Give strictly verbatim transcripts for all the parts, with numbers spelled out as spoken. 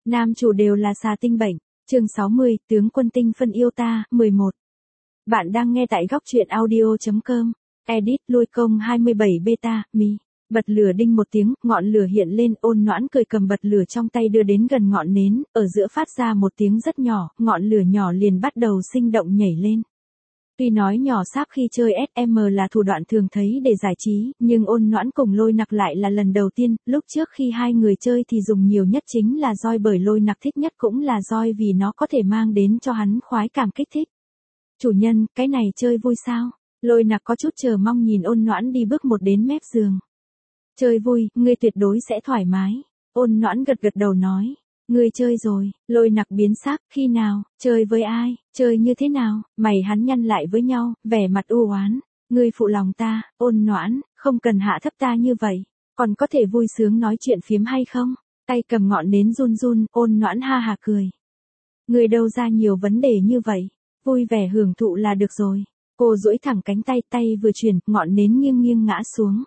Nam chủ đều là xà tinh bệnh. Chương sáu mươi, tướng quân tinh phân yêu ta, mười một. Bạn đang nghe tại góc truyện audio chấm com. Edit lui công hai mươi bảy beta, mi. Bật lửa đinh một tiếng, ngọn lửa hiện lên, Ôn Noãn cười cầm bật lửa trong tay đưa đến gần ngọn nến, ở giữa phát ra một tiếng rất nhỏ, ngọn lửa nhỏ liền bắt đầu sinh động nhảy lên. Tuy nói nhỏ sáp khi chơi ét em là thủ đoạn thường thấy để giải trí, nhưng Ôn Noãn cùng Lôi Nặc lại là lần đầu tiên, lúc trước khi hai người chơi thì dùng nhiều nhất chính là roi, bởi Lôi Nặc thích nhất cũng là roi vì nó có thể mang đến cho hắn khoái cảm kích thích. Chủ nhân, cái này chơi vui sao? Lôi Nặc có chút chờ mong nhìn Ôn Noãn đi bước một đến mép giường. Chơi vui, ngươi tuyệt đối sẽ thoải mái. Ôn Noãn gật gật đầu nói. Ngươi chơi rồi. Lôi Nặc biến sắc, khi nào, chơi với ai, chơi như thế nào? Mày hắn nhăn lại với nhau, vẻ mặt u oán. Ngươi phụ lòng ta, Ôn Noãn, không cần hạ thấp ta như vậy, còn có thể vui sướng nói chuyện phiếm hay không? Tay cầm ngọn nến run run, Ôn Noãn ha hà cười. Ngươi đâu ra nhiều vấn đề như vậy, vui vẻ hưởng thụ là được rồi. Cô duỗi thẳng cánh tay, tay vừa chuyển, ngọn nến nghiêng nghiêng ngã xuống.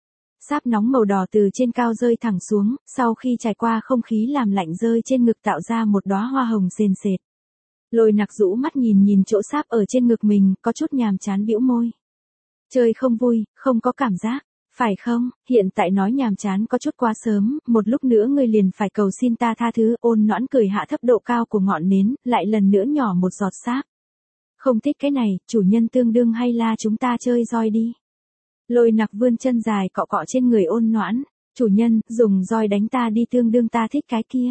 Sáp nóng màu đỏ từ trên cao rơi thẳng xuống, sau khi trải qua không khí làm lạnh rơi trên ngực tạo ra một đóa hoa hồng sền sệt. Lôi Nặc rũ mắt nhìn nhìn chỗ sáp ở trên ngực mình, có chút nhàm chán bĩu môi. Chơi không vui, không có cảm giác, phải không? Hiện tại nói nhàm chán có chút quá sớm, một lúc nữa ngươi liền phải cầu xin ta tha thứ. Ôn Noãn cười hạ thấp độ cao của ngọn nến, lại lần nữa nhỏ một giọt sáp. Không thích cái này, chủ nhân tương đương hay là chúng ta chơi roi đi. Lôi Nặc vươn chân dài cọ cọ trên người Ôn Noãn. Chủ nhân, dùng roi đánh ta đi, tương đương ta thích cái kia.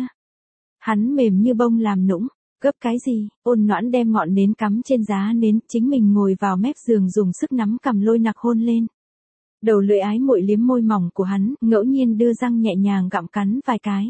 Hắn mềm như bông làm nũng. Gấp cái gì? Ôn Noãn đem ngọn nến cắm trên giá nến, chính mình ngồi vào mép giường dùng sức nắm cầm Lôi Nặc hôn lên. Đầu lưỡi ái muội liếm môi mỏng của hắn, ngẫu nhiên đưa răng nhẹ nhàng gặm cắn vài cái.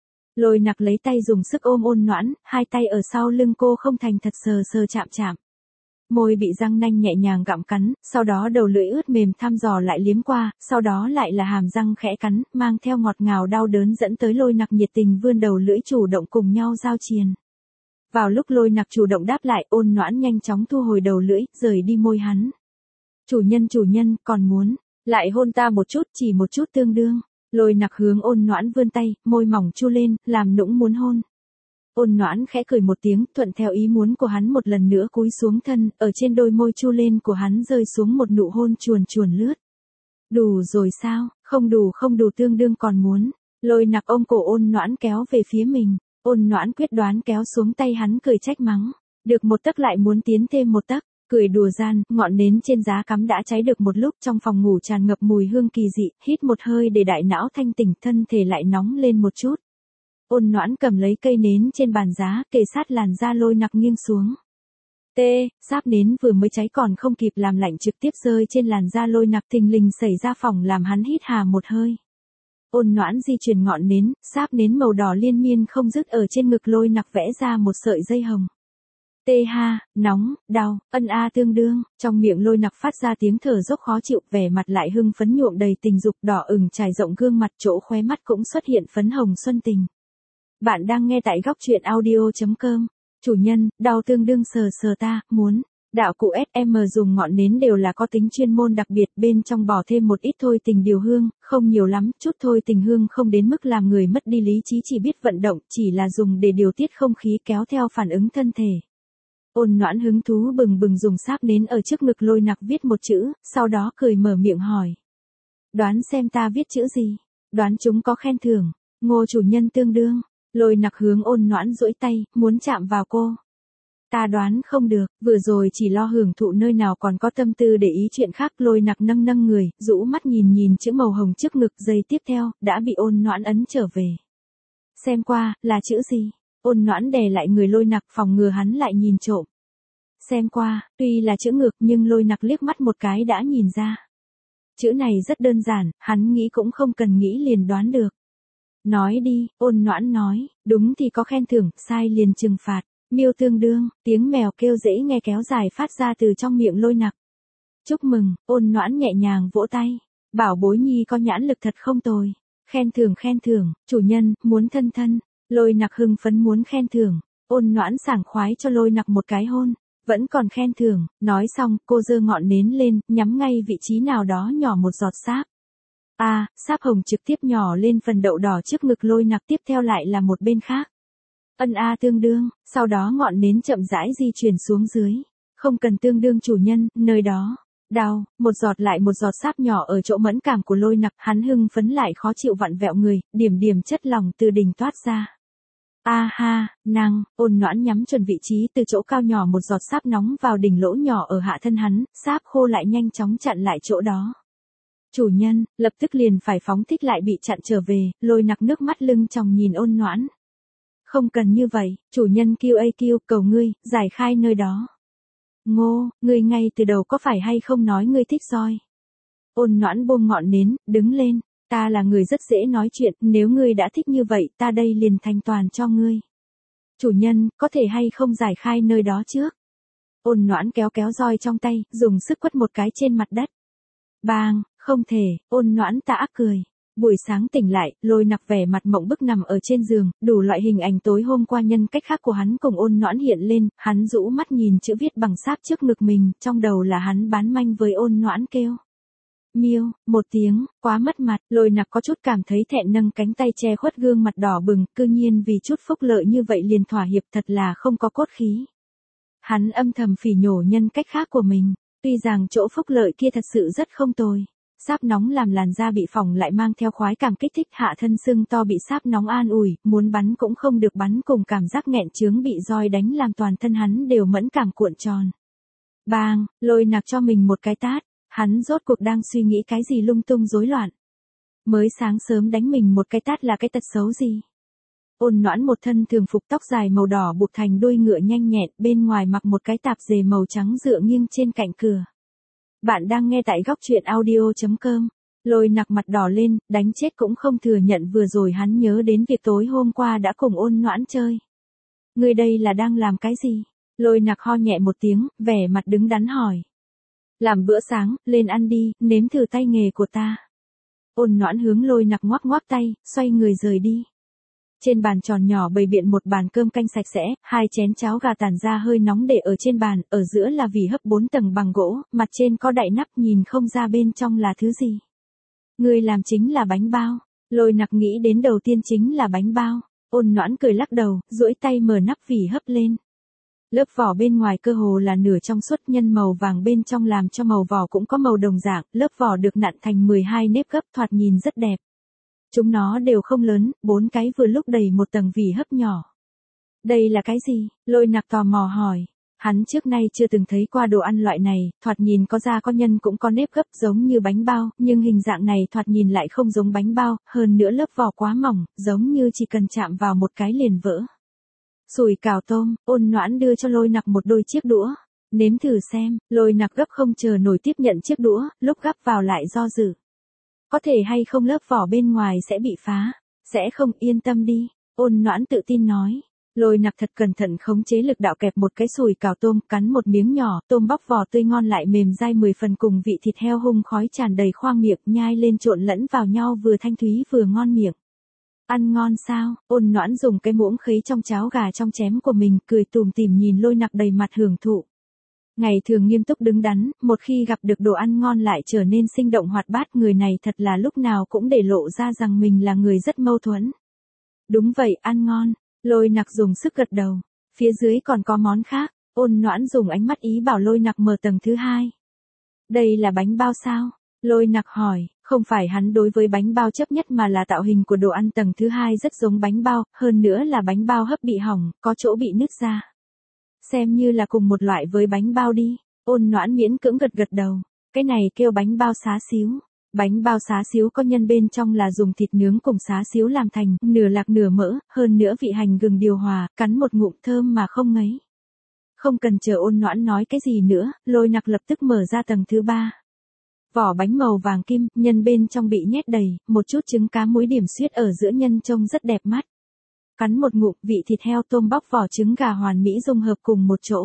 Lôi Nặc lấy tay dùng sức ôm Ôn Noãn, hai tay ở sau lưng cô không thành thật sờ sờ chạm chạm. Môi bị răng nanh nhẹ nhàng gặm cắn, sau đó đầu lưỡi ướt mềm thăm dò lại liếm qua, sau đó lại là hàm răng khẽ cắn, mang theo ngọt ngào đau đớn dẫn tới Lôi Nặc nhiệt tình vươn đầu lưỡi chủ động cùng nhau giao triền. Vào lúc Lôi Nặc chủ động đáp lại, Ôn Noãn nhanh chóng thu hồi đầu lưỡi, rời đi môi hắn. Chủ nhân chủ nhân, còn muốn, lại hôn ta một chút, chỉ một chút tương đương. Lôi Nặc hướng Ôn Noãn vươn tay, môi mỏng chu lên, làm nũng muốn hôn. Ôn Noãn khẽ cười một tiếng, thuận theo ý muốn của hắn một lần nữa cúi xuống thân, ở trên đôi môi chu lên của hắn rơi xuống một nụ hôn chuồn chuồn lướt. Đủ rồi sao? Không đủ không đủ, tương đương còn muốn. Lôi Nặc ôm cổ Ôn Noãn kéo về phía mình. Ôn Noãn quyết đoán kéo xuống tay hắn, cười trách mắng. Được một tấc lại muốn tiến thêm một tấc. Cười đùa gian, ngọn nến trên giá cắm đã cháy được một lúc, trong phòng ngủ tràn ngập mùi hương kỳ dị, hít một hơi để đại não thanh tỉnh, thân thể lại nóng lên một chút. Ôn Noãn cầm lấy cây nến trên bàn giá, kề sát làn da Lôi Nặc nghiêng xuống. T, sáp nến vừa mới cháy còn không kịp làm lạnh trực tiếp rơi trên làn da Lôi Nặc, thình lình xảy ra phỏng làm hắn hít hà một hơi. Ôn Noãn di chuyển ngọn nến, sáp nến màu đỏ liên miên không dứt ở trên ngực Lôi Nặc vẽ ra một sợi dây hồng. Tê ha, nóng, đau, ân a tương đương, trong miệng Lôi Nặc phát ra tiếng thở dốc khó chịu, vẻ mặt lại hưng phấn nhuộm đầy tình dục, đỏ ửng trải rộng gương mặt, chỗ khóe mắt cũng xuất hiện phấn hồng xuân tình. Bạn đang nghe tại góc truyện audio chấm com. Chủ nhân, đau tương đương sờ sờ ta, muốn. Đạo cụ ét em dùng ngọn nến đều là có tính chuyên môn đặc biệt, bên trong bỏ thêm một ít thôi tình điều hương, không nhiều lắm, chút thôi tình hương không đến mức làm người mất đi lý trí, chỉ biết vận động, chỉ là dùng để điều tiết không khí kéo theo phản ứng thân thể. Ôn Noãn hứng thú bừng bừng dùng sáp nến ở trước ngực Lôi Nặc viết một chữ, sau đó cười mở miệng hỏi. Đoán xem ta viết chữ gì? Đoán chúng có khen thưởng. Ngô chủ nhân tương đương. Lôi Nặc hướng Ôn Noãn duỗi tay, muốn chạm vào cô. Ta đoán không được, vừa rồi chỉ lo hưởng thụ nơi nào còn có tâm tư để ý chuyện khác. Lôi Nặc nâng nâng người, rũ mắt nhìn nhìn chữ màu hồng trước ngực, giây tiếp theo, đã bị Ôn Noãn ấn trở về. Xem qua, là chữ gì? Ôn Noãn đè lại người Lôi Nặc, phòng ngừa hắn lại nhìn trộm. Xem qua, tuy là chữ ngược nhưng Lôi Nặc liếc mắt một cái đã nhìn ra. Chữ này rất đơn giản, hắn nghĩ cũng không cần nghĩ liền đoán được. Nói đi, Ôn Noãn nói, đúng thì có khen thưởng, sai liền trừng phạt. Miêu tương đương, tiếng mèo kêu dễ nghe kéo dài phát ra từ trong miệng Lôi Nặc. Chúc mừng, Ôn Noãn nhẹ nhàng vỗ tay. Bảo bối nhi có nhãn lực thật không tồi. Khen thưởng khen thưởng, chủ nhân, muốn thân thân. Lôi Nặc hưng phấn muốn khen thưởng. Ôn Noãn sảng khoái cho Lôi Nặc một cái hôn. Vẫn còn khen thưởng, nói xong, cô giơ ngọn nến lên, nhắm ngay vị trí nào đó nhỏ một giọt sáp. A, à, sáp hồng trực tiếp nhỏ lên phần đậu đỏ trước ngực Lôi Nặc, tiếp theo lại là một bên khác. Ân a tương đương, sau đó ngọn nến chậm rãi di chuyển xuống dưới. Không cần tương đương chủ nhân, nơi đó. Đau, một giọt lại một giọt sáp nhỏ ở chỗ mẫn cảm của Lôi Nặc, hắn hưng phấn lại khó chịu vặn vẹo người, điểm điểm chất lỏng từ đỉnh toát ra. A ha, nàng, Ôn Noãn nhắm chuẩn vị trí từ chỗ cao nhỏ một giọt sáp nóng vào đỉnh lỗ nhỏ ở hạ thân hắn, sáp khô lại nhanh chóng chặn lại chỗ đó. Chủ nhân, lập tức liền phải phóng thích lại bị chặn trở về, Lôi Nặc nước mắt lưng tròng nhìn Ôn Noãn. Không cần như vậy, chủ nhân kêu a kêu, cầu ngươi, giải khai nơi đó. Ngô, ngươi ngay từ đầu có phải hay không nói ngươi thích roi? Ôn Noãn buông ngọn nến, đứng lên, ta là người rất dễ nói chuyện, nếu ngươi đã thích như vậy, ta đây liền thành toàn cho ngươi. Chủ nhân, có thể hay không giải khai nơi đó trước? Ôn Noãn kéo kéo roi trong tay, dùng sức quất một cái trên mặt đất. Bang, không thể, Ôn Noãn tà ác cười. Buổi sáng tỉnh lại, Lôi Nặc vẻ mặt mộng bức nằm ở trên giường, đủ loại hình ảnh tối hôm qua nhân cách khác của hắn cùng Ôn Noãn hiện lên, hắn rũ mắt nhìn chữ viết bằng sáp trước ngực mình, trong đầu là hắn bán manh với Ôn Noãn kêu. Miêu, một tiếng, quá mất mặt, Lôi Nặc có chút cảm thấy thẹn nâng cánh tay che khuất gương mặt đỏ bừng, cư nhiên vì chút phúc lợi như vậy liền thỏa hiệp thật là không có cốt khí. Hắn âm thầm phỉ nhổ nhân cách khác của mình, tuy rằng chỗ phúc lợi kia thật sự rất không tồi. Sáp nóng làm làn da bị phỏng lại mang theo khoái cảm kích thích, hạ thân sưng to bị sáp nóng an ủi, muốn bắn cũng không được bắn, cùng cảm giác nghẹn chướng bị roi đánh làm toàn thân hắn đều mẫn cảm cuộn tròn. Bang, Lôi Nặc cho mình một cái tát, hắn rốt cuộc đang suy nghĩ cái gì lung tung rối loạn. Mới sáng sớm đánh mình một cái tát là cái tật xấu gì? Ôn Noãn một thân thường phục tóc dài màu đỏ buộc thành đuôi ngựa nhanh nhẹn, bên ngoài mặc một cái tạp dề màu trắng dựa nghiêng trên cạnh cửa. Bạn đang nghe tại góc truyện audio chấm com. Lôi Nặc mặt đỏ lên, đánh chết cũng không thừa nhận vừa rồi hắn nhớ đến việc tối hôm qua đã cùng Ôn Noãn chơi. Ngươi đây là đang làm cái gì? Lôi Nặc ho nhẹ một tiếng, vẻ mặt đứng đắn hỏi. Làm bữa sáng, lên ăn đi, nếm thử tay nghề của ta. Ôn Noãn hướng Lôi Nặc ngoắc ngoắc tay, xoay người rời đi. Trên bàn tròn nhỏ bày biện một bàn cơm canh sạch sẽ, hai chén cháo gà tản ra hơi nóng để ở trên bàn, ở giữa là vỉ hấp bốn tầng bằng gỗ, mặt trên có đậy nắp nhìn không ra bên trong là thứ gì. Người làm chính là bánh bao. Lôi Nặc nghĩ đến đầu tiên chính là bánh bao. Ôn Noãn cười lắc đầu, duỗi tay mở nắp vỉ hấp lên. Lớp vỏ bên ngoài cơ hồ là nửa trong suốt, nhân màu vàng bên trong làm cho màu vỏ cũng có màu đồng dạng, lớp vỏ được nặn thành mười hai nếp gấp, thoạt nhìn rất đẹp. Chúng nó đều không lớn, bốn cái vừa lúc đầy một tầng vỉ hấp nhỏ. Đây là cái gì? Lôi Nặc tò mò hỏi. Hắn trước nay chưa từng thấy qua đồ ăn loại này, thoạt nhìn có da có nhân cũng có nếp gấp giống như bánh bao, nhưng hình dạng này thoạt nhìn lại không giống bánh bao, hơn nữa lớp vỏ quá mỏng, giống như chỉ cần chạm vào một cái liền vỡ. Sủi cảo tôm, Ôn Noãn đưa cho Lôi Nặc một đôi chiếc đũa. Nếm thử xem, Lôi Nặc gấp không chờ nổi tiếp nhận chiếc đũa, lúc gắp vào lại do dự. Có thể hay không lớp vỏ bên ngoài sẽ bị phá? Sẽ không, yên tâm đi, Ôn Noãn tự tin nói. Lôi Nặc thật cẩn thận khống chế lực đạo kẹp một cái sùi cảo tôm, cắn một miếng nhỏ, tôm bóc vỏ tươi ngon lại mềm dai mười phần cùng vị thịt heo hung khói tràn đầy khoang miệng, nhai lên trộn lẫn vào nhau vừa thanh thúy vừa ngon miệng. Ăn ngon sao? Ôn Noãn dùng cái muỗng khấy trong cháo gà trong chén của mình, cười tủm tỉm nhìn Lôi Nặc đầy mặt hưởng thụ. Ngày thường nghiêm túc đứng đắn, một khi gặp được đồ ăn ngon lại trở nên sinh động hoạt bát, người này thật là lúc nào cũng để lộ ra rằng mình là người rất mâu thuẫn. Đúng vậy, ăn ngon. Lôi Nặc dùng sức gật đầu. Phía dưới còn có món khác. Ôn Noãn dùng ánh mắt ý bảo Lôi Nặc mở tầng thứ hai. Đây là bánh bao sao? Lôi Nặc hỏi. Không phải hắn đối với bánh bao chấp nhất mà là tạo hình của đồ ăn tầng thứ hai rất giống bánh bao, hơn nữa là bánh bao hấp bị hỏng, có chỗ bị nứt ra. Xem như là cùng một loại với bánh bao đi. Ôn Noãn miễn cưỡng gật gật đầu. Cái này kêu bánh bao xá xíu. Bánh bao xá xíu có nhân bên trong là dùng thịt nướng cùng xá xíu làm thành, nửa lạc nửa mỡ, hơn nữa vị hành gừng điều hòa, cắn một ngụm thơm mà không ngấy. Không cần chờ Ôn Noãn nói cái gì nữa, Lôi Nặc lập tức mở ra tầng thứ ba. Vỏ bánh màu vàng kim, nhân bên trong bị nhét đầy, một chút trứng cá muối điểm xuyết ở giữa nhân trông rất đẹp mắt. Cắn một ngụm, vị thịt heo tôm bóc vỏ trứng gà hoàn mỹ dung hợp cùng một chỗ.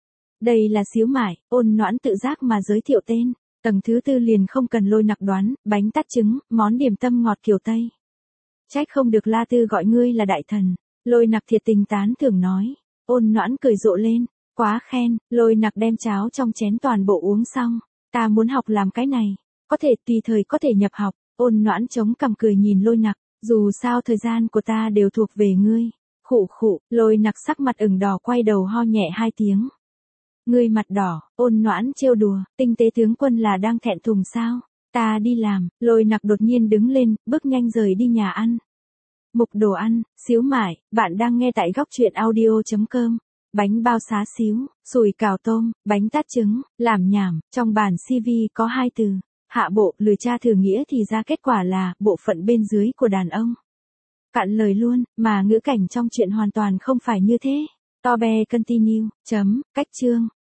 Đây là xíu mải, Ôn Noãn tự giác mà giới thiệu tên. Tầng thứ tư liền không cần Lôi Nặc đoán, bánh tát trứng, món điểm tâm ngọt kiểu Tây. Trách không được La Tư gọi ngươi là đại thần. Lôi Nặc thiệt tình tán thưởng nói. Ôn Noãn cười rộ lên, quá khen. Lôi Nặc đem cháo trong chén toàn bộ uống xong. Ta muốn học làm cái này, có thể tùy thời có thể nhập học. Ôn Noãn chống cằm cười nhìn Lôi Nặc, dù sao thời gian của ta đều thuộc về ngươi. Khụ khụ, Lôi Nặc sắc mặt ửng đỏ quay đầu ho nhẹ hai tiếng. Ngươi mặt đỏ, ôn noãn trêu đùa, tinh tế tướng quân là đang thẹn thùng sao? Ta đi làm, Lôi Nặc đột nhiên đứng lên, bước nhanh rời đi nhà ăn. Mục đồ ăn, xíu mại, bạn đang nghe tại góc truyện audio.com. Bánh bao xá xíu, sủi cảo tôm, bánh tát trứng, làm nhảm, trong bản xê vê có hai từ. Hạ bộ, lười tra thử nghĩa thì ra kết quả là, bộ phận bên dưới của đàn ông. Cạn lời luôn, mà ngữ cảnh trong chuyện hoàn toàn không phải như thế. Tobe continue, chấm, cách chương.